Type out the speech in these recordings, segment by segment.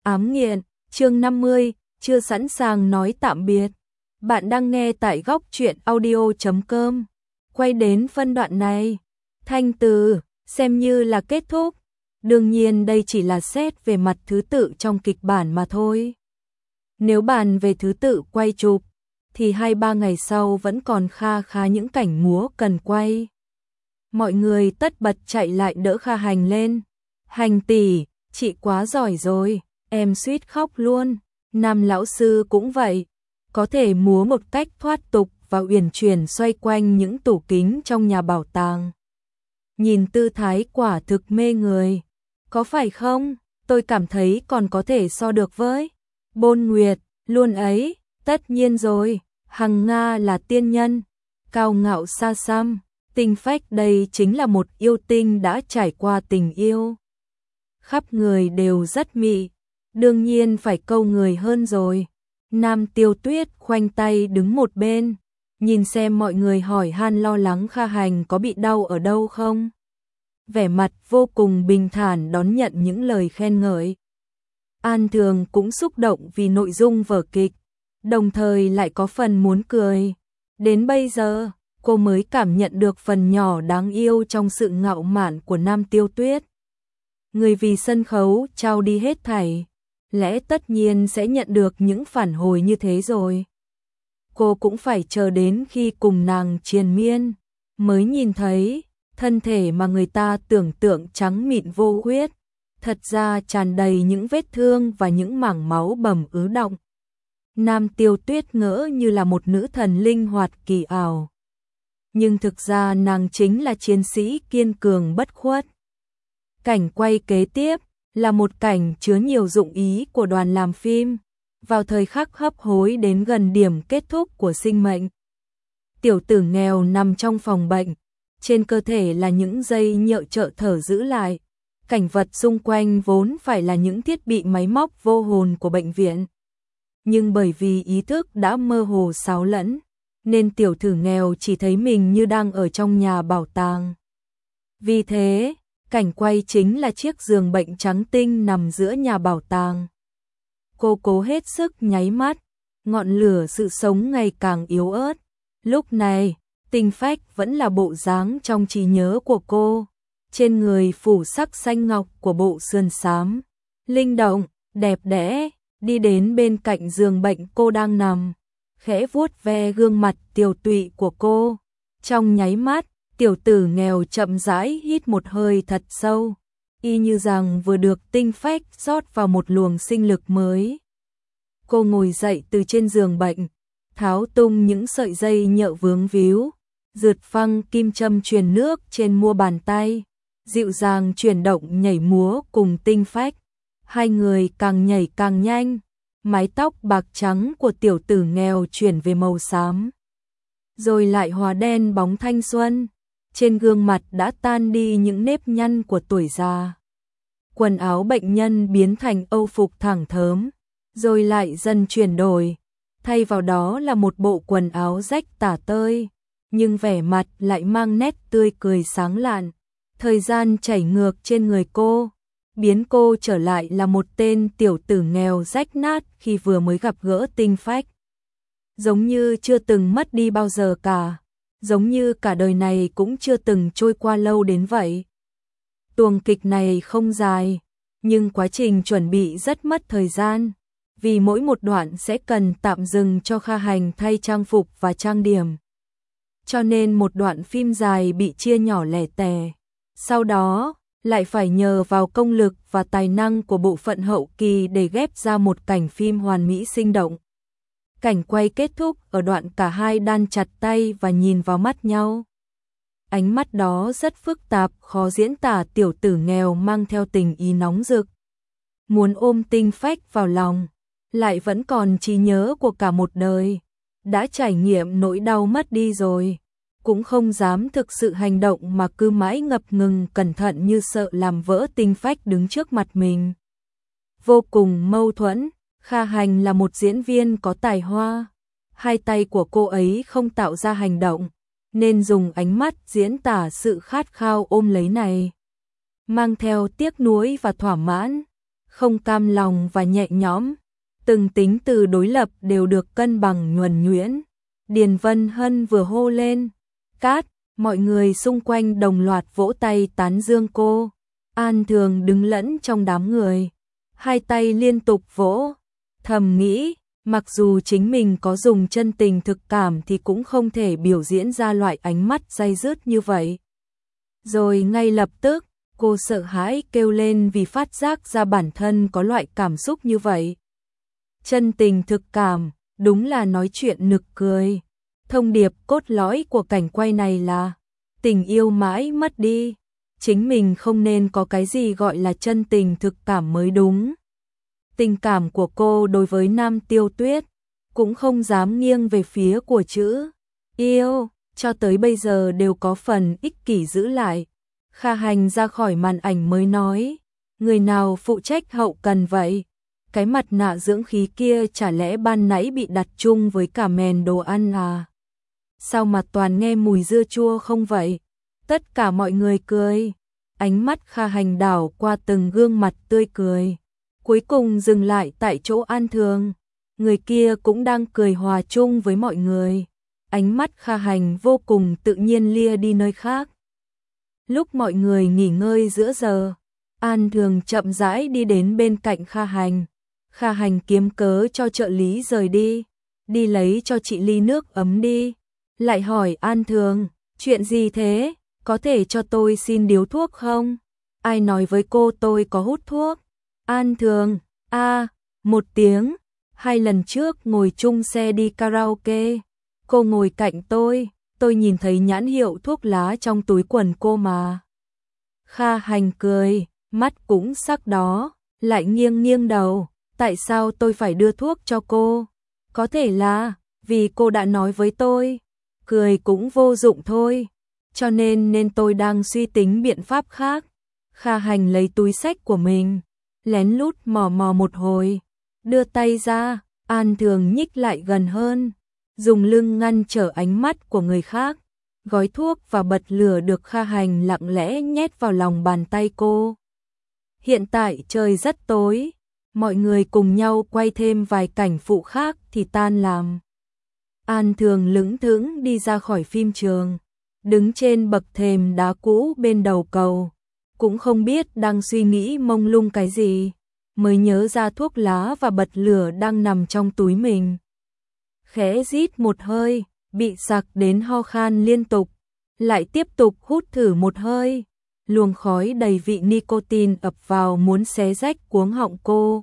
Ám nghiện, chương 50, chưa sẵn sàng nói tạm biệt. Bạn đang nghe tại góc truyện audio.com. Quay đến phân đoạn này, thanh từ, xem như là kết thúc. Đương nhiên đây chỉ là xét về mặt thứ tự trong kịch bản mà thôi. Nếu bàn về thứ tự quay chụp, thì 2-3 ngày sau vẫn còn kha khá những cảnh múa cần quay. Mọi người tất bật chạy lại đỡ Kha Hành lên. Hành tỷ, chị quá giỏi rồi, em suýt khóc luôn. Nam lão sư cũng vậy, có thể múa một cách thoát tục và uyển chuyển xoay quanh những tủ kính trong nhà bảo tàng. Nhìn tư thái quả thực mê người. Có phải không? Tôi cảm thấy còn có thể so được với Bôn Nguyệt, luôn ấy, tất nhiên rồi, Hằng Nga là tiên nhân, cao ngạo xa xăm, tinh phách đây chính là một yêu tinh đã trải qua tình yêu. Khắp người đều rất mị, đương nhiên phải câu người hơn rồi. Nam Tiêu Tuyết khoanh tay đứng một bên, nhìn xem mọi người hỏi han lo lắng Kha Hành có bị đau ở đâu không. Vẻ mặt vô cùng bình thản đón nhận những lời khen ngợi. An Thường cũng xúc động vì nội dung vở kịch, đồng thời lại có phần muốn cười. Đến bây giờ, cô mới cảm nhận được phần nhỏ đáng yêu trong sự ngạo mạn của Nam Tiêu Tuyết. Người vì sân khấu trao đi hết thảy, lẽ tất nhiên sẽ nhận được những phản hồi như thế rồi. Cô cũng phải chờ đến khi cùng nàng triền miên, mới nhìn thấy thân thể mà người ta tưởng tượng trắng mịn vô huyết, thật ra tràn đầy những vết thương và những mảng máu bầm ứ đọng. Nam Tiêu Tuyết ngỡ như là một nữ thần linh hoạt kỳ ảo. Nhưng thực ra nàng chính là chiến sĩ kiên cường bất khuất. Cảnh quay kế tiếp là một cảnh chứa nhiều dụng ý của đoàn làm phim, vào thời khắc hấp hối đến gần điểm kết thúc của sinh mệnh. Tiểu tử nghèo nằm trong phòng bệnh, trên cơ thể là những dây nhợ trợ thở giữ lại. Cảnh vật xung quanh vốn phải là những thiết bị máy móc vô hồn của bệnh viện. Nhưng bởi vì ý thức đã mơ hồ xáo lẫn, nên tiểu tử nghèo chỉ thấy mình như đang ở trong nhà bảo tàng. Vì thế, cảnh quay chính là chiếc giường bệnh trắng tinh nằm giữa nhà bảo tàng. Cô cố hết sức nháy mắt, ngọn lửa sự sống ngày càng yếu ớt. Lúc này, tinh phách vẫn là bộ dáng trong trí nhớ của cô. Trên người phủ sắc xanh ngọc của bộ sườn xám, linh động, đẹp đẽ, đi đến bên cạnh giường bệnh cô đang nằm, khẽ vuốt ve gương mặt tiều tụy của cô. Trong nháy mắt, tiểu tử nghèo chậm rãi hít một hơi thật sâu, y như rằng vừa được tinh phách rót vào một luồng sinh lực mới. Cô ngồi dậy từ trên giường bệnh, tháo tung những sợi dây nhợ vướng víu, rượt phăng kim châm truyền nước trên mu bàn tay, dịu dàng chuyển động nhảy múa cùng tinh phách. Hai người càng nhảy càng nhanh, mái tóc bạc trắng của tiểu tử nghèo chuyển về màu xám, rồi lại hòa đen bóng thanh xuân. Trên gương mặt đã tan đi những nếp nhăn của tuổi già. Quần áo bệnh nhân biến thành âu phục thẳng thớm, rồi lại dần chuyển đổi, thay vào đó là một bộ quần áo rách tả tơi, nhưng vẻ mặt lại mang nét tươi cười sáng lạn. Thời gian chảy ngược trên người cô, biến cô trở lại là một tên tiểu tử nghèo rách nát khi vừa mới gặp gỡ tinh phách. Giống như chưa từng mất đi bao giờ cả, giống như cả đời này cũng chưa từng trôi qua lâu đến vậy. Tuồng kịch này không dài, nhưng quá trình chuẩn bị rất mất thời gian, vì mỗi một đoạn sẽ cần tạm dừng cho Kha Hành thay trang phục và trang điểm. Cho nên một đoạn phim dài bị chia nhỏ lẻ tẻ. Sau đó, lại phải nhờ vào công lực và tài năng của bộ phận hậu kỳ để ghép ra một cảnh phim hoàn mỹ sinh động. Cảnh quay kết thúc ở đoạn cả hai đan chặt tay và nhìn vào mắt nhau. Ánh mắt đó rất phức tạp, khó diễn tả. Tiểu tử nghèo mang theo tình ý nóng rực, muốn ôm tinh phách vào lòng, lại vẫn còn trí nhớ của cả một đời. Đã trải nghiệm nỗi đau mất đi rồi, cũng không dám thực sự hành động mà cứ mãi ngập ngừng cẩn thận như sợ làm vỡ tinh phách đứng trước mặt mình. Vô cùng mâu thuẫn. Kha Hành là một diễn viên có tài hoa, hai tay của cô ấy không tạo ra hành động, nên dùng ánh mắt diễn tả sự khát khao ôm lấy này, mang theo tiếc nuối và thỏa mãn. không cam lòng và nhẹ nhõm. Từng tính từ đối lập đều được cân bằng nhuần nhuyễn. Điền Vân Hân vừa hô lên, cát, mọi người xung quanh đồng loạt vỗ tay tán dương cô. An Thường đứng lẫn trong đám người, hai tay liên tục vỗ, thầm nghĩ, mặc dù chính mình có dùng chân tình thực cảm thì cũng không thể biểu diễn ra loại ánh mắt day dứt như vậy. Rồi ngay lập tức, cô sợ hãi kêu lên vì phát giác ra bản thân có loại cảm xúc như vậy. Chân tình thực cảm, đúng là nói chuyện nực cười. Thông điệp cốt lõi của cảnh quay này là tình yêu mãi mất đi. Chính mình không nên có cái gì gọi là chân tình thực cảm mới đúng. Tình cảm của cô đối với Nam Tiêu Tuyết cũng không dám nghiêng về phía của chữ yêu, cho tới bây giờ đều có phần ích kỷ giữ lại. Kha Hành ra khỏi màn ảnh mới nói, người nào phụ trách hậu cần vậy? Cái mặt nạ dưỡng khí kia chả lẽ ban nãy bị đặt chung với cả mền đồ ăn à? Sao mà toàn nghe mùi dưa chua không vậy? Tất cả mọi người cười. Ánh mắt Kha Hành đảo qua từng gương mặt tươi cười. Cuối cùng dừng lại tại chỗ An Thường. Người kia cũng đang cười hòa chung với mọi người. Ánh mắt Kha Hành vô cùng tự nhiên lia đi nơi khác. Lúc mọi người nghỉ ngơi giữa giờ, An Thường chậm rãi đi đến bên cạnh Kha Hành. Kha Hành kiếm cớ cho trợ lý rời đi. Đi lấy cho chị ly nước ấm đi. Lại hỏi An Thường, chuyện gì thế? Có thể cho tôi xin điếu thuốc không? Ai nói với cô tôi có hút thuốc? An Thường, một tiếng. 2 lần trước ngồi chung xe đi karaoke, cô ngồi cạnh tôi nhìn thấy nhãn hiệu thuốc lá trong túi quần cô mà. Kha Hành cười, mắt cũng sắc đó, lại nghiêng nghiêng đầu, tại sao tôi phải đưa thuốc cho cô? Có thể là vì cô đã nói với tôi, cười cũng vô dụng thôi, cho nên tôi đang suy tính biện pháp khác. Kha Hành lấy túi xách của mình, lén lút mò mò một hồi, đưa tay ra. An Thường nhích lại gần hơn, dùng lưng ngăn trở ánh mắt của người khác. Gói thuốc và bật lửa được Kha Hành lặng lẽ nhét vào lòng bàn tay cô. Hiện tại trời rất tối, mọi người cùng nhau quay thêm vài cảnh phụ khác thì tan làm. An Thường lững thững đi ra khỏi phim trường, đứng trên bậc thềm đá cũ bên đầu cầu, cũng không biết đang suy nghĩ mông lung cái gì, mới nhớ ra thuốc lá và bật lửa đang nằm trong túi mình. Khẽ rít một hơi, bị sặc đến ho khan liên tục, lại tiếp tục hút thử một hơi. Luồng khói đầy vị nicotine ập vào muốn xé rách cuống họng cô.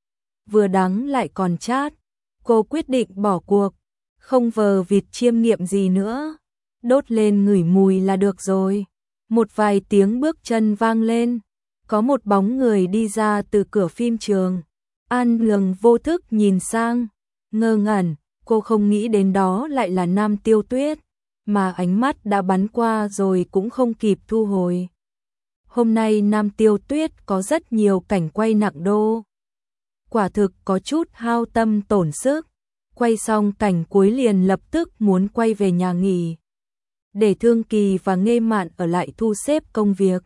Vừa đắng lại còn chát, cô quyết định bỏ cuộc, không vờ vịt chiêm nghiệm gì nữa, đốt lên ngửi mùi là được rồi. Một vài tiếng bước chân vang lên, có một bóng người đi ra từ cửa phim trường. An Thường vô thức nhìn sang, ngơ ngẩn, cô không nghĩ đến đó lại là Nam Tiêu Tuyết, mà ánh mắt đã bắn qua rồi cũng không kịp thu hồi. Hôm nay Nam Tiêu Tuyết có rất nhiều cảnh quay nặng đô. Quả thực có chút hao tâm tổn sức, quay xong cảnh cuối liền lập tức muốn quay về nhà nghỉ, để Thương Kỳ và Nghê Mạn ở lại thu xếp công việc.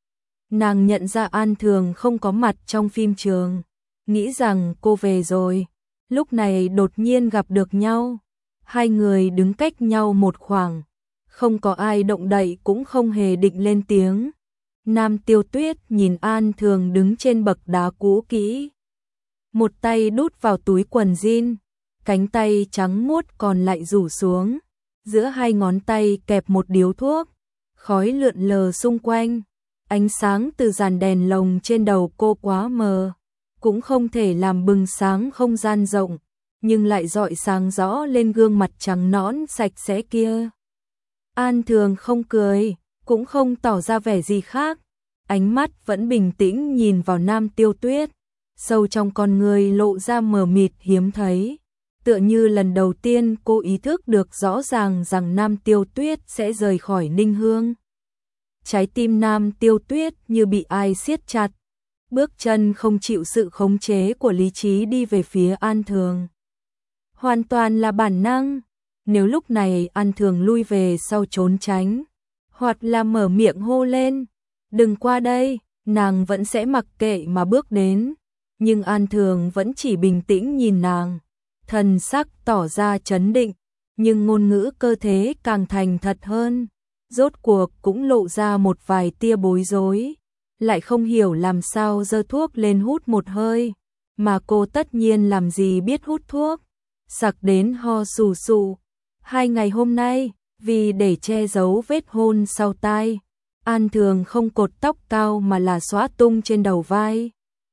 Nàng nhận ra An Thường không có mặt trong phim trường, nghĩ rằng cô về rồi. Lúc này đột nhiên gặp được nhau, hai người đứng cách nhau một khoảng, không có ai động đậy cũng không hề định lên tiếng. Nam Tiêu Tuyết nhìn An Thường đứng trên bậc đá cũ kỹ, một tay đút vào túi quần jean, cánh tay trắng muốt còn lại rủ xuống, giữa hai ngón tay kẹp một điếu thuốc, khói lượn lờ xung quanh, ánh sáng từ dàn đèn lồng trên đầu cô quá mờ, cũng không thể làm bừng sáng không gian rộng, nhưng lại rọi sáng rõ lên gương mặt trắng nõn sạch sẽ kia. An Thường không cười, cũng không tỏ ra vẻ gì khác, ánh mắt vẫn bình tĩnh nhìn vào Nam Tiêu Tuyết, sâu trong con người lộ ra mờ mịt hiếm thấy, tựa như lần đầu tiên cô ý thức được rõ ràng rằng Nam Tiêu Tuyết sẽ rời khỏi Ninh Hương. Trái tim Nam Tiêu Tuyết như bị ai siết chặt, bước chân không chịu sự khống chế của lý trí đi về phía An Thường. Hoàn toàn là bản năng, nếu lúc này An Thường lui về sau trốn tránh, hoặc là mở miệng hô lên, đừng qua đây, nàng vẫn sẽ mặc kệ mà bước đến. nhưng An Thường vẫn chỉ bình tĩnh nhìn nàng, thần sắc tỏ ra trấn định, nhưng ngôn ngữ cơ thế càng thành thật hơn, rốt cuộc cũng lộ ra một vài tia bối rối, lại không hiểu làm sao giơ thuốc lên hút một hơi, mà cô tất nhiên làm gì biết hút thuốc, sặc đến ho sù sù. 2 ngày hôm nay, vì để che giấu vết hôn sau tai, An Thường không cột tóc cao mà là xõa tung trên đầu vai.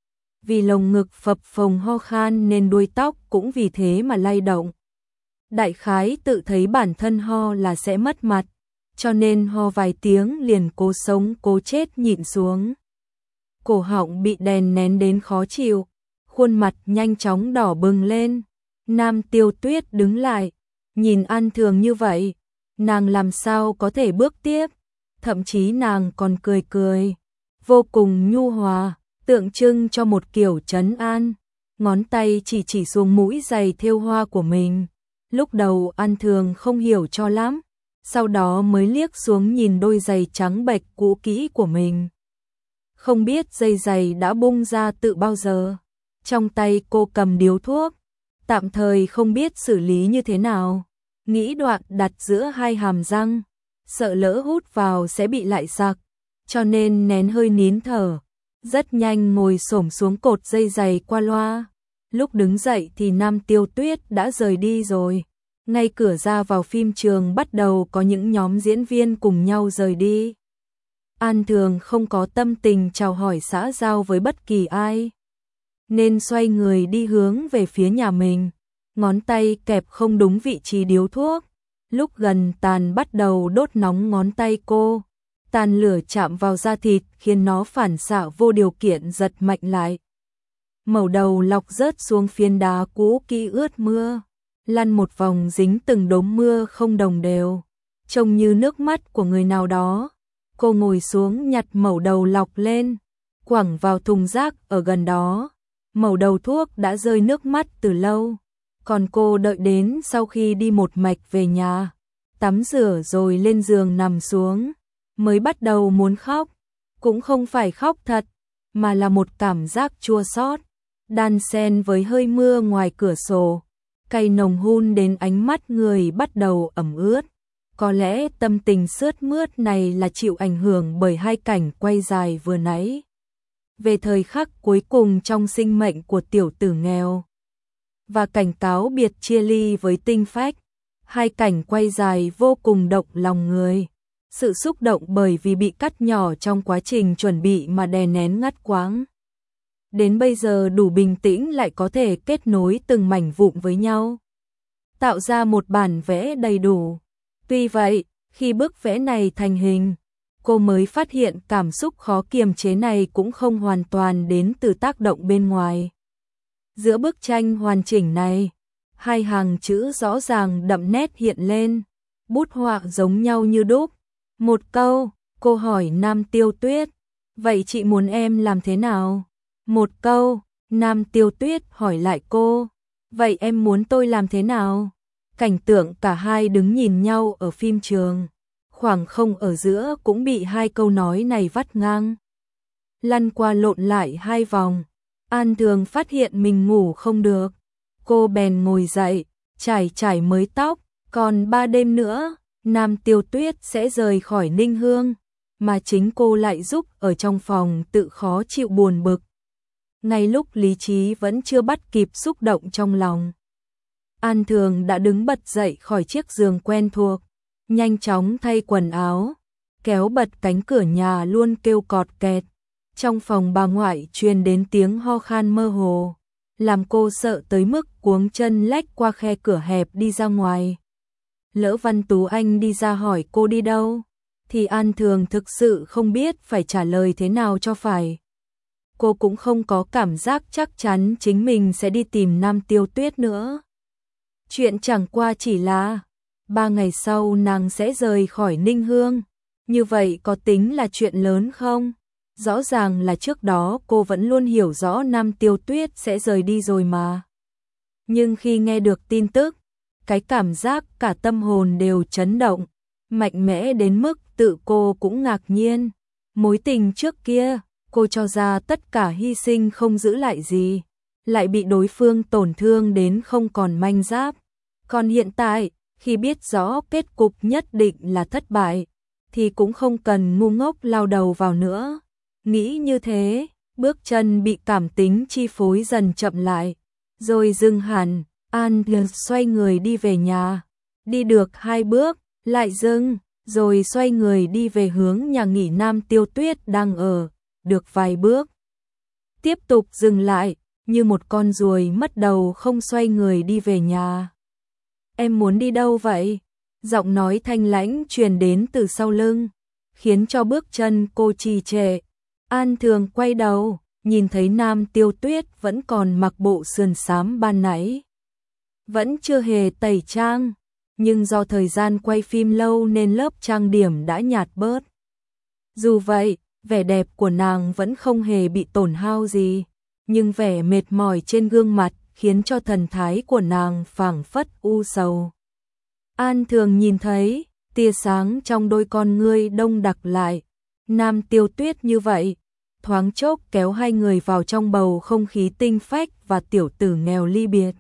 Vì lồng ngực phập phồng ho khan nên đuôi tóc cũng vì thế mà lay động. Đại khái tự thấy bản thân ho là sẽ mất mặt, cho nên ho vài tiếng liền cố sống cố chết nhịn xuống. Cổ họng bị đè nén đến khó chịu, khuôn mặt nhanh chóng đỏ bừng lên. Nam Tiêu Tuyết đứng lại, nhìn An Thường như vậy, nàng làm sao có thể bước tiếp, thậm chí nàng còn cười cười, vô cùng nhu hòa, tượng trưng cho một kiểu trấn an, ngón tay chỉ xuống mũi giày thêu hoa của mình. Lúc đầu An Thường không hiểu cho lắm, sau đó mới liếc xuống nhìn đôi giày trắng bệch cũ kỹ của mình. Không biết dây giày đã bung ra từ bao giờ. Trong tay cô cầm điếu thuốc, tạm thời không biết xử lý như thế nào, nghĩ đoạn đặt giữa hai hàm răng, sợ lỡ hút vào sẽ bị lại sặc, cho nên nén hơi nín thở, rất nhanh ngồi xổm xuống cột dây giày qua loa. Lúc đứng dậy thì Nam Tiêu Tuyết đã rời đi rồi. Ngay cửa ra vào phim trường bắt đầu có những nhóm diễn viên cùng nhau rời đi. An Thường không có tâm tình chào hỏi xã giao với bất kỳ ai, nên xoay người đi hướng về phía nhà mình, ngón tay kẹp không đúng vị trí điếu thuốc. Lúc gần tàn bắt đầu đốt nóng ngón tay cô, tàn lửa chạm vào da thịt khiến nó phản xạ vô điều kiện giật mạnh lại. Mẩu đầu lọc rớt xuống phiến đá cũ kỹ ướt mưa, lăn một vòng dính từng đốm mưa không đồng đều, trông như nước mắt của người nào đó. Cô ngồi xuống nhặt mẩu đầu lọc lên, quẳng vào thùng rác ở gần đó. Mẩu đầu thuốc đã rơi nước mắt từ lâu, còn cô đợi đến sau khi đi một mạch về nhà, tắm rửa rồi lên giường nằm xuống, mới bắt đầu muốn khóc. Cũng không phải khóc thật, mà là một cảm giác chua xót, đan xen với hơi mưa ngoài cửa sổ, cay nồng hun đến ánh mắt người bắt đầu ẩm ướt. Có lẽ tâm tình sướt mướt này là chịu ảnh hưởng bởi hai cảnh quay dài vừa nãy, về thời khắc cuối cùng trong sinh mệnh của tiểu tử nghèo, và cảnh cáo biệt chia ly với tinh phách. Hai cảnh quay dài vô cùng động lòng người. Sự xúc động bởi vì bị cắt nhỏ trong quá trình chuẩn bị mà đè nén ngắt quãng. Đến bây giờ đủ bình tĩnh lại có thể kết nối từng mảnh vụn với nhau, tạo ra một bản vẽ đầy đủ. Tuy vậy, khi bức vẽ này thành hình, cô mới phát hiện cảm xúc khó kiềm chế này cũng không hoàn toàn đến từ tác động bên ngoài. Giữa bức tranh hoàn chỉnh này, hai hàng chữ rõ ràng đậm nét hiện lên, bút họa giống nhau như đúc. Một câu, cô hỏi Nam Tiêu Tuyết, vậy chị muốn em làm thế nào? Một câu, Nam Tiêu Tuyết hỏi lại cô, vậy em muốn tôi làm thế nào? Cảnh tượng cả hai đứng nhìn nhau ở phim trường, khoảng không ở giữa cũng bị hai câu nói này vắt ngang. Lăn qua lộn lại hai vòng, An Thường phát hiện mình ngủ không được. Cô bèn ngồi dậy, trải mới tóc, còn 3 đêm nữa, Nam Tiêu Tuyết sẽ rời khỏi Ninh Hương, mà chính cô lại giúp ở trong phòng tự khó chịu buồn bực. Ngay lúc lý trí vẫn chưa bắt kịp xúc động trong lòng, An Thường đã đứng bật dậy khỏi chiếc giường quen thuộc, nhanh chóng thay quần áo, kéo bật cánh cửa nhà luôn kêu cọt kẹt. Trong phòng bà ngoại truyền đến tiếng ho khan mơ hồ, làm cô sợ tới mức cuống chân lách qua khe cửa hẹp đi ra ngoài. Lỡ Văn Tú Anh đi ra hỏi cô đi đâu, thì An Thường thực sự không biết phải trả lời thế nào cho phải. Cô cũng không có cảm giác chắc chắn chính mình sẽ đi tìm Nam Tiêu Tuyết nữa. Chuyện chẳng qua chỉ là 3 ngày sau nàng sẽ rời khỏi Ninh Hương, như vậy có tính là chuyện lớn không? Rõ ràng là trước đó cô vẫn luôn hiểu rõ Nam Tiêu Tuyết sẽ rời đi rồi mà. Nhưng khi nghe được tin tức, cái cảm giác cả tâm hồn đều chấn động, mạnh mẽ đến mức tự cô cũng ngạc nhiên. Mối tình trước kia, cô cho ra tất cả hy sinh không giữ lại gì, lại bị đối phương tổn thương đến không còn manh giáp. Còn hiện tại, khi biết rõ kết cục nhất định là thất bại, thì cũng không cần ngu ngốc lao đầu vào nữa. Nghĩ như thế, bước chân bị cảm tính chi phối dần chậm lại, rồi dừng hẳn. An xoay người đi về nhà, đi được 2 bước, lại dừng, rồi xoay người đi về hướng nhà nghỉ Nam Tiêu Tuyết đang ở, được vài bước. Tiếp tục dừng lại, như một con ruồi mất đầu không xoay người đi về nhà. Em muốn đi đâu vậy? Giọng nói thanh lãnh truyền đến từ sau lưng, khiến cho bước chân cô trì trệ. An Thường quay đầu, nhìn thấy Nam Tiêu Tuyết vẫn còn mặc bộ sườn xám ban nãy. Vẫn chưa hề tẩy trang, nhưng do thời gian quay phim lâu nên lớp trang điểm đã nhạt bớt. Dù vậy, vẻ đẹp của nàng vẫn không hề bị tổn hao gì, nhưng vẻ mệt mỏi trên gương mặt khiến cho thần thái của nàng phảng phất u sầu. An Thường nhìn thấy, tia sáng trong đôi con ngươi đông đặc lại, Nam Tiêu Tuyết như vậy, thoáng chốc kéo hai người vào trong bầu không khí tinh phách và tiểu tử nghèo ly biệt.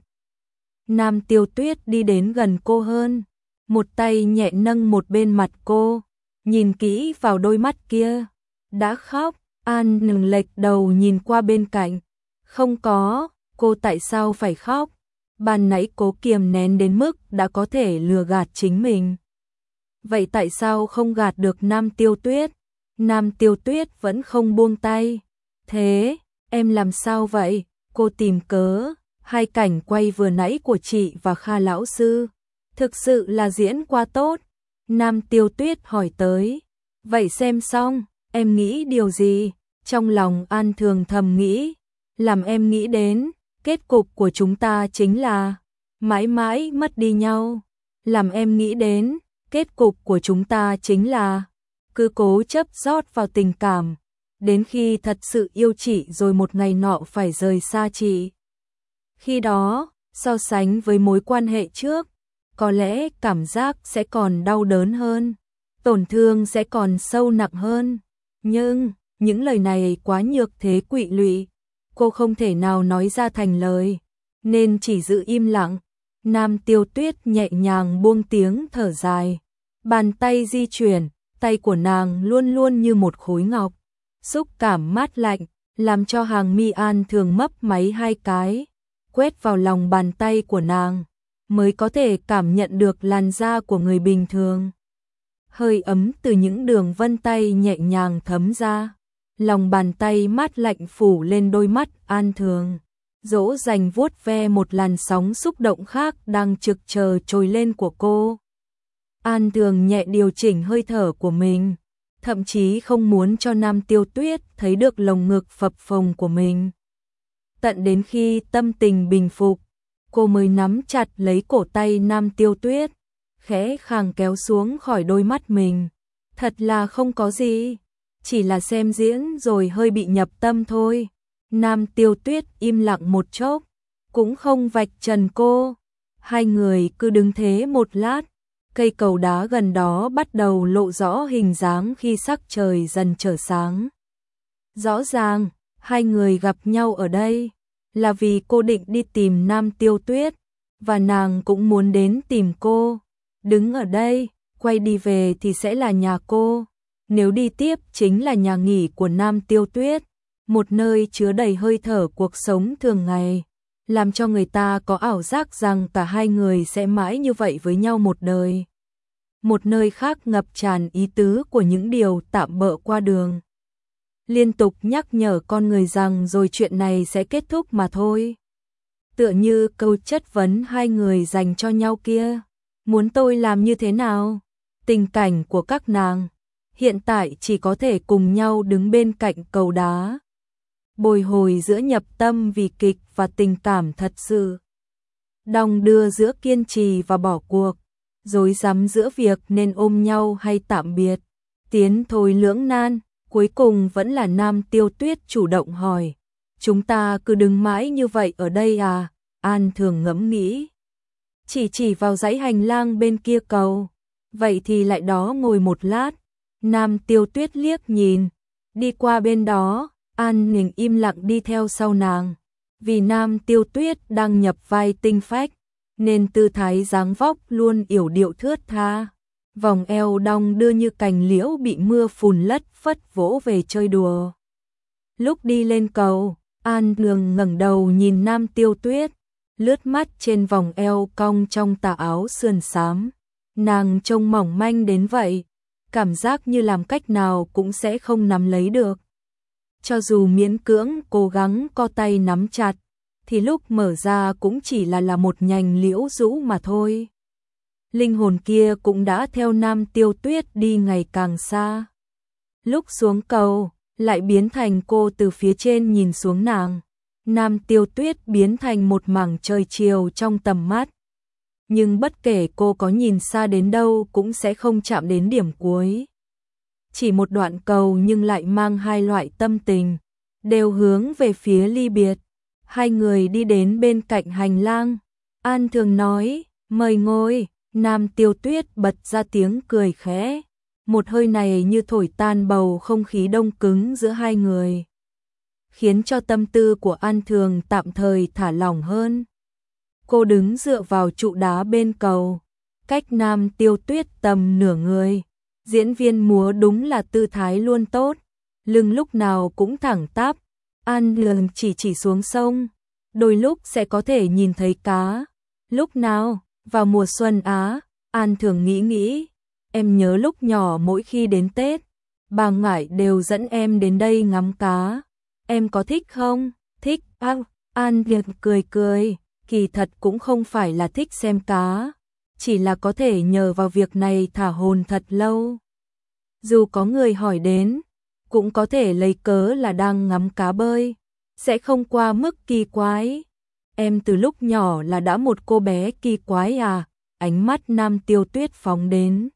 Nam Tiêu Tuyết đi đến gần cô hơn, một tay nhẹ nâng một bên mặt cô, nhìn kỹ vào đôi mắt kia. Đã khóc, An Thường lệch đầu nhìn qua bên cạnh. Không có, cô tại sao phải khóc? Ban nãy cố kiềm nén đến mức đã có thể lừa gạt chính mình. Vậy tại sao không gạt được Nam Tiêu Tuyết? Nam Tiêu Tuyết vẫn không buông tay. Thế, em làm sao vậy? Cô tìm cớ. Hai cảnh quay vừa nãy của chị và Kha lão sư, thực sự là diễn quá tốt. Nam Tiêu Tuyết hỏi tới. Vậy xem xong, em nghĩ điều gì? Trong lòng An Thường thầm nghĩ, làm em nghĩ đến, kết cục của chúng ta chính là mãi mãi mất đi nhau. Làm em nghĩ đến, kết cục của chúng ta chính là cứ cố chấp rót vào tình cảm, đến khi thật sự yêu chị rồi một ngày nọ phải rời xa chị. Khi đó, so sánh với mối quan hệ trước, có lẽ cảm giác sẽ còn đau đớn hơn, tổn thương sẽ còn sâu nặng hơn. Nhưng, những lời này quá nhược thế quỵ lụy, cô không thể nào nói ra thành lời, nên chỉ giữ im lặng. Nam Tiêu Tuyết nhẹ nhàng buông tiếng thở dài, bàn tay di chuyển, tay của nàng luôn luôn như một khối ngọc, xúc cảm mát lạnh, làm cho hàng mi An Thường mấp máy hai cái, quét vào lòng bàn tay của nàng, mới có thể cảm nhận được làn da của người bình thường. Hơi ấm từ những đường vân tay nhẹ nhàng thấm ra, lòng bàn tay mát lạnh phủ lên đôi mắt An Thường, dỗ dành vuốt ve một làn sóng xúc động khác đang trực chờ trồi lên của cô. An Thường nhẹ điều chỉnh hơi thở của mình, thậm chí không muốn cho Nam Tiêu Tuyết thấy được lồng ngực phập phồng của mình. Tận đến khi tâm tình bình phục, cô mới nắm chặt lấy cổ tay Nam Tiêu Tuyết, khẽ khàng kéo xuống khỏi đôi mắt mình. Thật là không có gì, chỉ là xem diễn rồi hơi bị nhập tâm thôi. Nam Tiêu Tuyết im lặng một chốc, cũng không vạch trần cô. Hai người cứ đứng thế một lát, cây cầu đá gần đó bắt đầu lộ rõ hình dáng khi sắc trời dần trở sáng. Rõ ràng, hai người gặp nhau ở đây là vì cô định đi tìm Nam Tiêu Tuyết, và nàng cũng muốn đến tìm cô. Đứng ở đây, quay đi về thì sẽ là nhà cô, nếu đi tiếp chính là nhà nghỉ của Nam Tiêu Tuyết, một nơi chứa đầy hơi thở cuộc sống thường ngày, làm cho người ta có ảo giác rằng cả hai người sẽ mãi như vậy với nhau một đời. Một nơi khác ngập tràn ý tứ của những điều tạm bợ qua đường, liên tục nhắc nhở con người rằng rồi chuyện này sẽ kết thúc mà thôi. Tựa như câu chất vấn hai người dành cho nhau kia, muốn tôi làm như thế nào? Tình cảnh của các nàng hiện tại chỉ có thể cùng nhau đứng bên cạnh cầu đá, bồi hồi giữa nhập tâm vì kịch và tình cảm thật sự, đong đưa giữa kiên trì và bỏ cuộc, rối rắm giữa việc nên ôm nhau hay tạm biệt, tiến thôi lưỡng nan. Cuối cùng vẫn là Nam Tiêu Tuyết chủ động hỏi, chúng ta cứ đứng mãi như vậy ở đây à? An Thường ngẫm nghĩ, chỉ vào dãy hành lang bên kia cầu. Vậy thì lại đó ngồi một lát. Nam Tiêu Tuyết liếc nhìn, đi qua bên đó, An Ninh im lặng đi theo sau nàng. Vì Nam Tiêu Tuyết đang nhập vai tinh phách, nên tư thái dáng vóc luôn yểu điệu thướt tha. Vòng eo đong đưa như cành liễu bị mưa phùn lất phất vỗ về chơi đùa. Lúc đi lên cầu, An Đường ngẩng đầu nhìn Nam Tiêu Tuyết, lướt mắt trên vòng eo cong trong tà áo sườn xám. Nàng trông mỏng manh đến vậy, cảm giác như làm cách nào cũng sẽ không nắm lấy được. Cho dù miễn cưỡng cố gắng co tay nắm chặt, thì lúc mở ra cũng chỉ là một nhành liễu rũ mà thôi. Linh hồn kia cũng đã theo Nam Tiêu Tuyết đi ngày càng xa. Lúc xuống cầu, lại biến thành cô từ phía trên nhìn xuống nàng. Nam Tiêu Tuyết biến thành một mảng trời chiều trong tầm mắt. Nhưng bất kể cô có nhìn xa đến đâu cũng sẽ không chạm đến điểm cuối. Chỉ một đoạn cầu nhưng lại mang hai loại tâm tình, đều hướng về phía ly biệt. Hai người đi đến bên cạnh hành lang. An Thường nói, mời ngồi. Nam Tiêu Tuyết bật ra tiếng cười khẽ. Một hơi này như thổi tan bầu không khí đông cứng giữa hai người, khiến cho tâm tư của An Thường tạm thời thả lỏng hơn. Cô đứng dựa vào trụ đá bên cầu, cách Nam Tiêu Tuyết tầm nửa người. Diễn viên múa đúng là tư thái luôn tốt, lưng lúc nào cũng thẳng tắp. An Thường chỉ xuống sông, đôi lúc sẽ có thể nhìn thấy cá. Lúc nào? Vào mùa xuân á. An Thường nghĩ. Em nhớ lúc nhỏ mỗi khi đến Tết, bà ngoại đều dẫn em đến đây ngắm cá. Em có thích không? Thích. An Thường cười. Kỳ thật cũng không phải là thích xem cá, chỉ là có thể nhờ vào việc này thả hồn thật lâu. Dù có người hỏi đến, cũng có thể lấy cớ là đang ngắm cá bơi, sẽ không qua mức kỳ quái. Em từ lúc nhỏ là đã một cô bé kỳ quái à? Ánh mắt Nam Tiêu Tuyết phóng đến,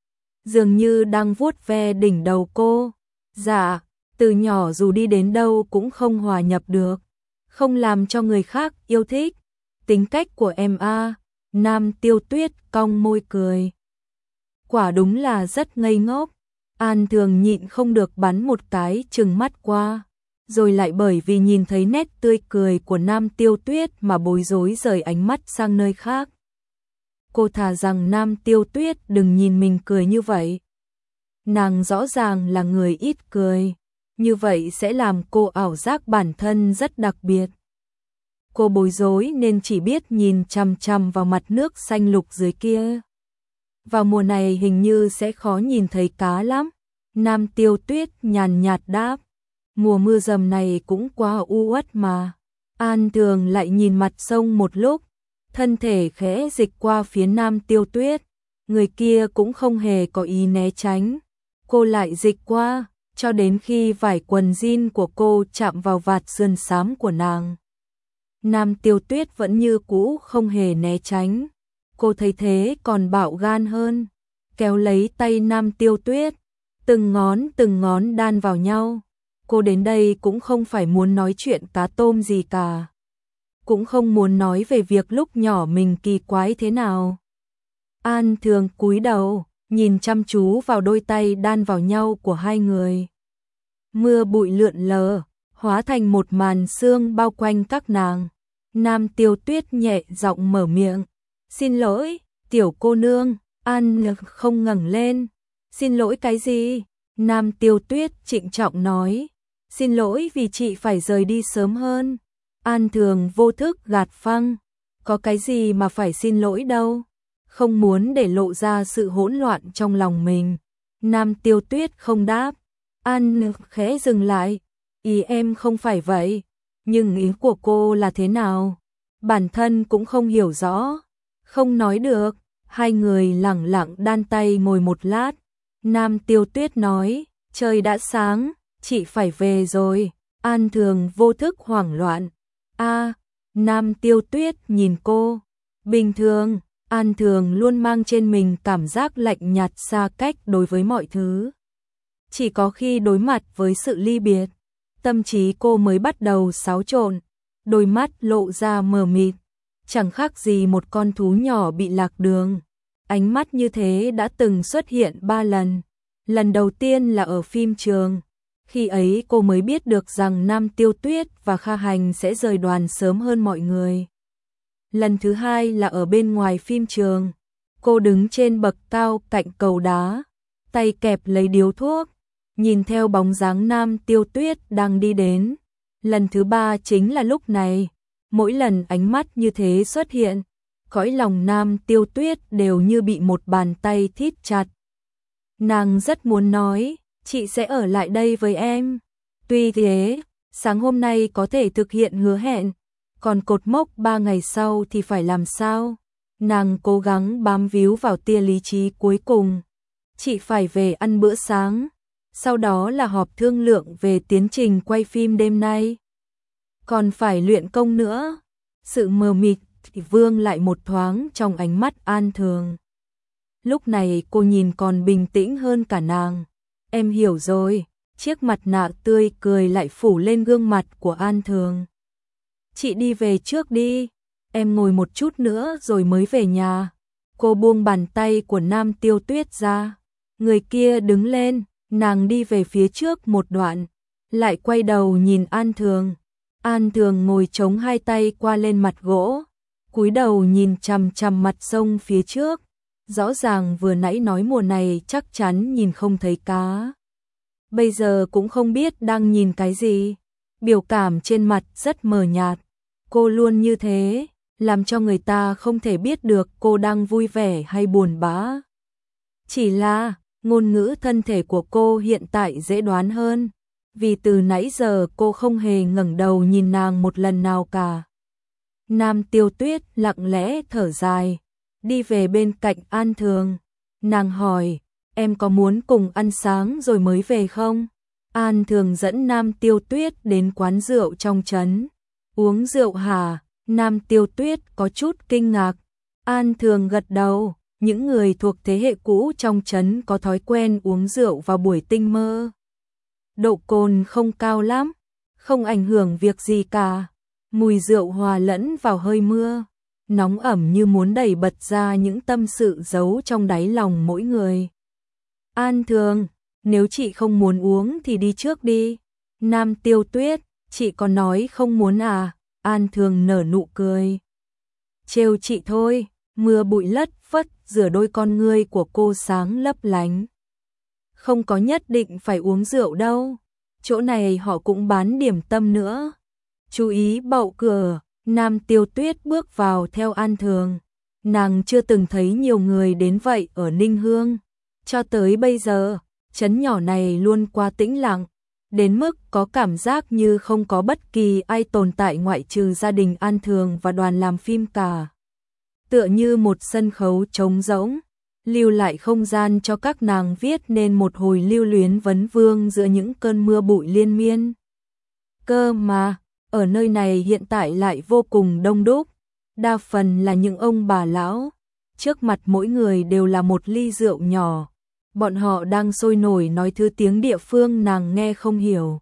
dường như đang vuốt ve đỉnh đầu cô. Dạ, từ nhỏ dù đi đến đâu cũng không hòa nhập được, không làm cho người khác yêu thích. Tính cách của em a. Nam Tiêu Tuyết cong môi cười. Quả đúng là rất ngây ngốc. An Thường nhịn không được bắn một cái trừng mắt qua, rồi lại bởi vì nhìn thấy nét tươi cười của Nam Tiêu Tuyết mà bối rối rời ánh mắt sang nơi khác. Cô thà rằng Nam Tiêu Tuyết đừng nhìn mình cười như vậy. Nàng rõ ràng là người ít cười, như vậy sẽ làm cô ảo giác bản thân rất đặc biệt. Cô bối rối nên chỉ biết nhìn chằm chằm vào mặt nước xanh lục dưới kia. Vào mùa này hình như sẽ khó nhìn thấy cá lắm. Nam Tiêu Tuyết nhàn nhạt đáp. Mùa mưa dầm này cũng quá u uất mà. An Thường lại nhìn mặt sông một lúc, thân thể khẽ dịch qua phía Nam Tiêu Tuyết. Người kia cũng không hề có ý né tránh. Cô lại dịch qua, cho đến khi vải quần jean của cô chạm vào vạt sườn xám của nàng. Nam Tiêu Tuyết vẫn như cũ không hề né tránh. Cô thấy thế còn bạo gan hơn, kéo lấy tay Nam Tiêu Tuyết, từng ngón đan vào nhau. Cô đến đây cũng không phải muốn nói chuyện cá tôm gì cả, cũng không muốn nói về việc lúc nhỏ mình kỳ quái thế nào. An Thường cúi đầu, nhìn chăm chú vào đôi tay đan vào nhau của hai người. Mưa bụi lượn lờ, hóa thành một màn sương bao quanh các nàng. Nam Tiêu Tuyết nhẹ giọng mở miệng. Xin lỗi, tiểu cô nương. An không ngẩng lên. Xin lỗi cái gì? Nam Tiêu Tuyết trịnh trọng nói. Xin lỗi vì chị phải rời đi sớm hơn. An Thường vô thức gạt phăng. Có cái gì mà phải xin lỗi đâu. Không muốn để lộ ra sự hỗn loạn trong lòng mình. Nam Tiêu Tuyết không đáp. An khẽ dừng lại. Ý em không phải vậy. Nhưng ý của cô là thế nào? Bản thân cũng không hiểu rõ. Không nói được. Hai người lẳng lặng đan tay ngồi một lát. Nam Tiêu Tuyết nói. Trời đã sáng, chị phải về rồi. An Thường vô thức hoảng loạn. Nam Tiêu Tuyết nhìn cô. Bình thường, An Thường luôn mang trên mình cảm giác lạnh nhạt xa cách đối với mọi thứ. Chỉ có khi đối mặt với sự ly biệt, tâm trí cô mới bắt đầu xáo trộn, đôi mắt lộ ra mờ mịt, chẳng khác gì một con thú nhỏ bị lạc đường. Ánh mắt như thế đã từng xuất hiện 3 lần. Lần đầu tiên là ở phim trường, Khi ấy cô mới biết được rằng Nam Tiêu Tuyết và Kha Hành sẽ rời đoàn sớm hơn mọi người. Lần thứ hai là ở bên ngoài phim trường. Cô đứng trên bậc cao cạnh cầu đá, tay kẹp lấy điếu thuốc, nhìn theo bóng dáng Nam Tiêu Tuyết đang đi đến. Lần thứ ba chính là lúc này. Mỗi lần ánh mắt như thế xuất hiện, cõi lòng Nam Tiêu Tuyết đều như bị một bàn tay thít chặt. Nàng rất muốn nói, chị sẽ ở lại đây với em. Tuy thế, sáng hôm nay có thể thực hiện hứa hẹn, còn cột mốc 3 ngày sau thì phải làm sao? Nàng cố gắng bám víu vào tia lý trí cuối cùng. Chị phải về ăn bữa sáng, sau đó là họp thương lượng về tiến trình quay phim đêm nay. Còn phải luyện công nữa. Sự mờ mịt thì vương lại một thoáng trong ánh mắt An Thường. Lúc này cô nhìn còn bình tĩnh hơn cả nàng. Em hiểu rồi. Chiếc mặt nạ tươi cười lại phủ lên gương mặt của An Thường. Chị đi về trước đi. Em ngồi một chút nữa rồi mới về nhà. Cô buông bàn tay của Nam Tiêu Tuyết ra. Người kia đứng lên, nàng đi về phía trước một đoạn, lại quay đầu nhìn An Thường. An Thường ngồi chống hai tay qua lên mặt gỗ, cúi đầu nhìn chằm chằm mặt sông phía trước. Rõ ràng vừa nãy nói mùa này chắc chắn nhìn không thấy cá. Bây giờ cũng không biết đang nhìn cái gì. Biểu cảm trên mặt rất mờ nhạt. Cô luôn như thế, làm cho người ta không thể biết được cô đang vui vẻ hay buồn bã. Chỉ là, ngôn ngữ thân thể của cô hiện tại dễ đoán hơn, vì từ nãy giờ cô không hề ngẩng đầu nhìn nàng một lần nào cả. Nam Tiêu Tuyết lặng lẽ thở dài, đi về bên cạnh An Thường. Nàng hỏi, em có muốn cùng ăn sáng rồi mới về không? An Thường dẫn Nam Tiêu Tuyết đến quán rượu trong trấn. Uống rượu hả? Nam Tiêu Tuyết có chút kinh ngạc. An Thường gật đầu. Những người thuộc thế hệ cũ trong trấn có thói quen uống rượu vào buổi tinh mơ. Độ cồn không cao lắm, không ảnh hưởng việc gì cả. Mùi rượu hòa lẫn vào hơi mưa, nóng ẩm như muốn đẩy bật ra những tâm sự giấu trong đáy lòng mỗi người. An Thường, nếu chị không muốn uống thì đi trước đi. Nam Tiêu Tuyết, chị có nói không muốn à? An Thường nở nụ cười. Trêu chị thôi. Mưa bụi lất phất rửa đôi con ngươi của cô sáng lấp lánh. Không có nhất định phải uống rượu đâu. Chỗ này họ cũng bán điểm tâm nữa. Chú ý bậu cửa. Nam Tiêu Tuyết bước vào theo An Thường. Nàng chưa từng thấy nhiều người đến vậy ở Ninh Hương. Cho tới bây giờ, trấn nhỏ này luôn qua tĩnh lặng, đến mức có cảm giác như không có bất kỳ ai tồn tại ngoại trừ gia đình An Thường và đoàn làm phim cả. Tựa như một sân khấu trống rỗng, lưu lại không gian cho các nàng viết nên một hồi lưu luyến vấn vương giữa những cơn mưa bụi liên miên. Cơ mà, ở nơi này hiện tại lại vô cùng đông đúc, đa phần là những ông bà lão, trước mặt mỗi người đều là một ly rượu nhỏ, bọn họ đang sôi nổi nói thứ tiếng địa phương nàng nghe không hiểu.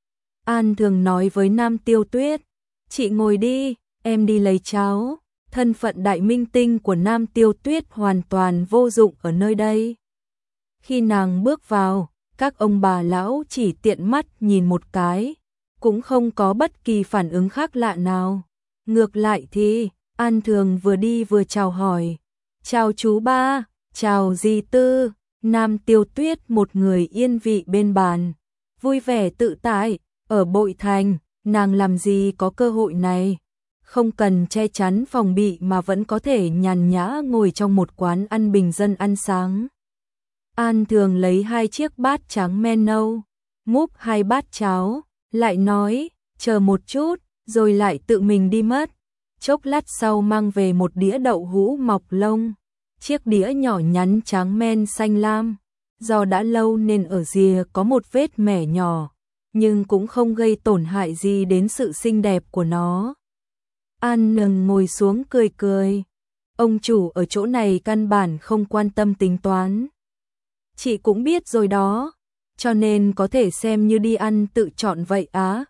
An Thường nói với Nam Tiêu Tuyết, chị ngồi đi, em đi lấy cháo. Thân phận đại minh tinh của Nam Tiêu Tuyết hoàn toàn vô dụng ở nơi đây. Khi nàng bước vào, các ông bà lão chỉ tiện mắt nhìn một cái, cũng không có bất kỳ phản ứng khác lạ nào. Ngược lại thì, An Thường vừa đi vừa chào hỏi. Chào chú ba, chào dì Tư. Nam Tiêu Tuyết một người yên vị bên bàn, vui vẻ tự tại. Ở Bội Thành, nàng làm gì có cơ hội này. Không cần che chắn phòng bị mà vẫn có thể nhàn nhã ngồi trong một quán ăn bình dân ăn sáng. An Thường lấy 2 chiếc bát trắng men nâu, múc 2 bát cháo, lại nói, chờ một chút, rồi lại tự mình đi mất. Chốc lát sau mang về một đĩa đậu hũ mọc lông, chiếc đĩa nhỏ nhắn trắng men xanh lam, do đã lâu nên ở rìa có một vết mẻ nhỏ, nhưng cũng không gây tổn hại gì đến sự xinh đẹp của nó. An Nừng ngồi xuống cười cười. Ông chủ ở chỗ này căn bản không quan tâm tính toán. Chị cũng biết rồi đó, cho nên có thể xem như đi ăn tự chọn vậy á.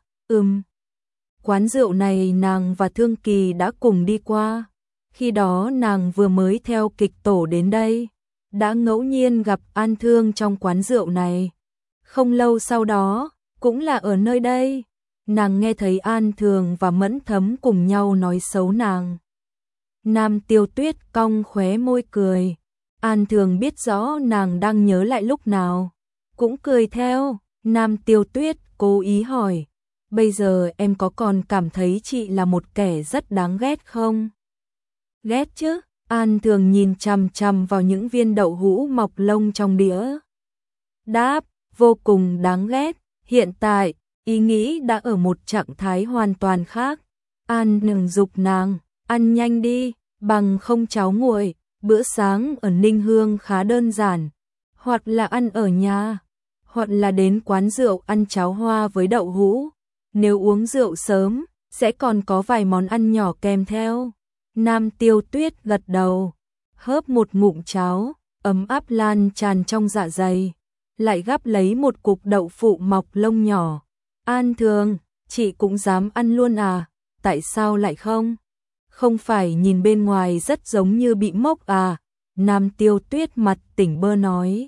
Quán rượu này nàng và Thương Kỳ đã cùng đi qua. Khi đó nàng vừa mới theo kịch tổ đến đây, đã ngẫu nhiên gặp An Thương trong quán rượu này. Không lâu sau đó, cũng là ở nơi đây. Nàng nghe thấy An Thường và Mẫn Thấm cùng nhau nói xấu nàng. Nam Tiêu Tuyết cong khóe môi cười. An Thường biết rõ nàng đang nhớ lại lúc nào, cũng cười theo. Nam Tiêu Tuyết cố ý hỏi, bây giờ em có còn cảm thấy chị là một kẻ rất đáng ghét không? Ghét chứ. An Thường nhìn chằm chằm vào những viên đậu hũ mọc lông trong đĩa. Đáp, vô cùng đáng ghét. Hiện tại, ý nghĩ đã ở một trạng thái hoàn toàn khác. An Thường giục nàng, ăn nhanh đi, bằng không cháu nguội. Bữa sáng ở Ninh Hương khá đơn giản, hoặc là ăn ở nhà, hoặc là đến quán rượu ăn cháo hoa với đậu hũ. Nếu uống rượu sớm, sẽ còn có vài món ăn nhỏ kèm theo. Nam Tiêu Tuyết gật đầu, hớp một ngụm cháo, ấm áp lan tràn trong dạ dày, lại gắp lấy một cục đậu phụ mọc lông nhỏ. An Thường, chị cũng dám ăn luôn à? Tại sao lại không? Không phải nhìn bên ngoài rất giống như bị mốc à? Nam Tiêu Tuyết mặt tỉnh bơ nói.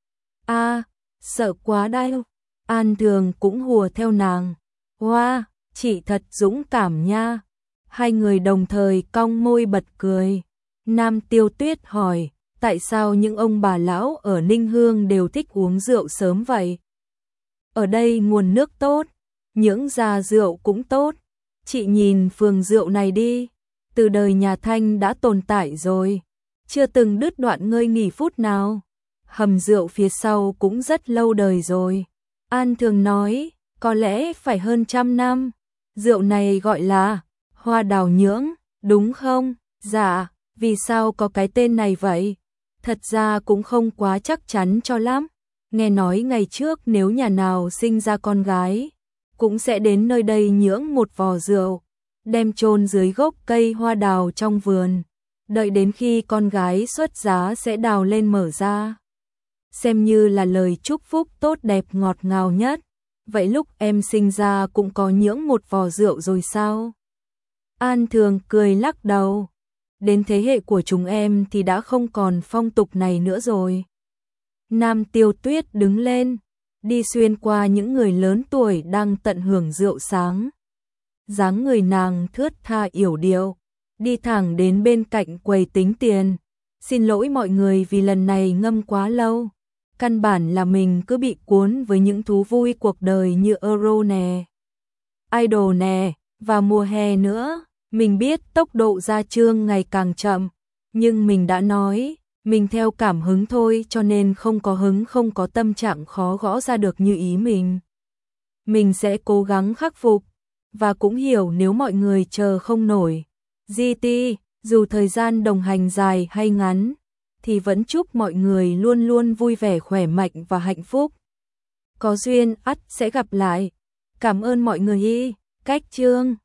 Sợ quá đau. An Thường cũng hùa theo nàng. Wow, chị thật dũng cảm nha. Hai người đồng thời cong môi bật cười. Nam Tiêu Tuyết hỏi, tại sao những ông bà lão ở Ninh Hương đều thích uống rượu sớm vậy? Ở đây nguồn nước tốt, những gia rượu cũng tốt. Chị nhìn phường rượu này đi, từ đời nhà Thanh đã tồn tại rồi, chưa từng đứt đoạn ngơi nghỉ phút nào. Hầm rượu phía sau cũng rất lâu đời rồi. An Thường nói, có lẽ phải hơn 100 năm. Rượu này gọi là Hoa Đào Nhưỡng, đúng không? Dạ, vì sao có cái tên này vậy? Thật ra cũng không quá chắc chắn cho lắm. Nghe nói ngày trước nếu nhà nào sinh ra con gái, cũng sẽ đến nơi đây nhưỡng một vò rượu, đem chôn dưới gốc cây hoa đào trong vườn. Đợi đến khi con gái xuất giá sẽ đào lên mở ra, xem như là lời chúc phúc tốt đẹp ngọt ngào nhất. Vậy lúc em sinh ra cũng có nhưỡng một vò rượu rồi sao? An Thường cười lắc đầu. Đến thế hệ của chúng em thì đã không còn phong tục này nữa rồi. Nam Tiêu Tuyết đứng lên, đi xuyên qua những người lớn tuổi đang tận hưởng rượu sáng. Dáng người nàng thướt tha yểu điệu, đi thẳng đến bên cạnh quầy tính tiền. Xin lỗi mọi người vì lần này ngâm quá lâu. Căn bản là mình cứ bị cuốn với những thú vui cuộc đời như Euro nè, Idol nè, và mùa hè nữa. Mình biết tốc độ gia chương ngày càng chậm, nhưng mình đã nói, mình theo cảm hứng thôi, cho nên không có hứng không có tâm trạng khó gõ ra được như ý mình. Mình sẽ cố gắng khắc phục, và cũng hiểu nếu mọi người chờ không nổi. GT, dù thời gian đồng hành dài hay ngắn, thì vẫn chúc mọi người luôn luôn vui vẻ khỏe mạnh và hạnh phúc. Có duyên ắt sẽ gặp lại. Cảm ơn mọi người. Cách chương